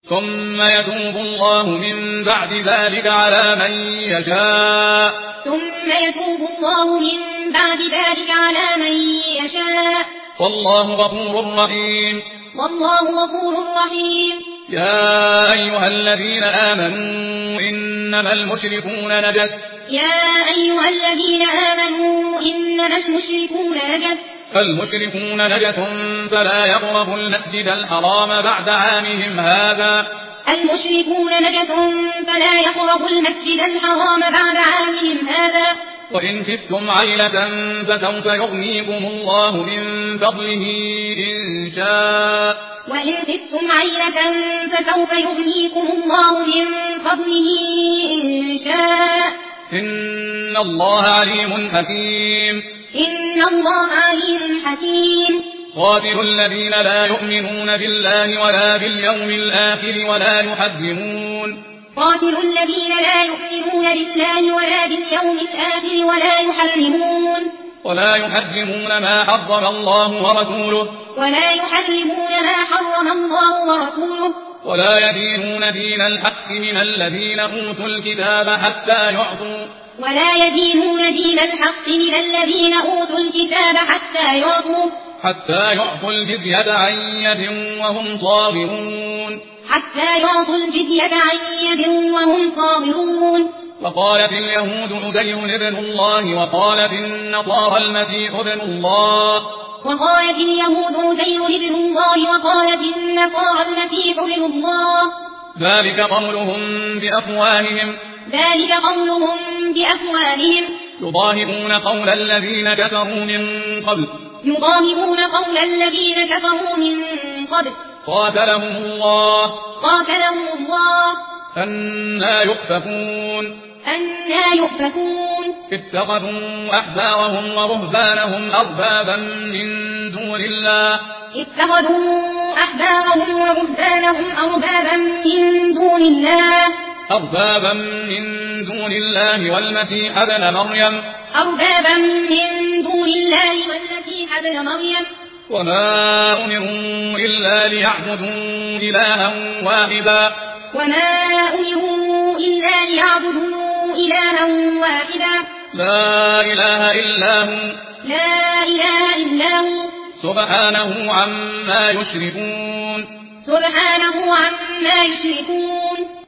ثم يتوب الله من بعد ذلك على من يشاء والله غفور رحيم يا أيها الذين آمنوا إنما المشركون نجس فالمشركون نجس فلا يقربوا المسجد الحرام بعد عامهم هذا وإن خفتم عيلة فسوف يغنيكم الله من فضله إن شاء إن الله عليم حكيم قاتلوا الذين لا يؤمنون بالله ولا باليوم الآخر ولا يحرمون ما حرم الله ورسوله ولا يدينون دين الحق من الذين أوتوا الكتاب حتى يعطوا الجزية عن يد وهم صاغرون وقالت اليهود عزير ابن الله وقالت النصارى المسيح ابن الله ذلك قولهم بأفواههم يضاهئون قول الذين كفروا من قبل قاتلهم الله أنى يؤفكون اتخذوا أحبارهم ورهبانهم أربابا من دون الله والمسيح ابن مريم وما أمروا إلا ليعبدوا إلها واحدا لا إله إلا هو سبحانه عما يشركون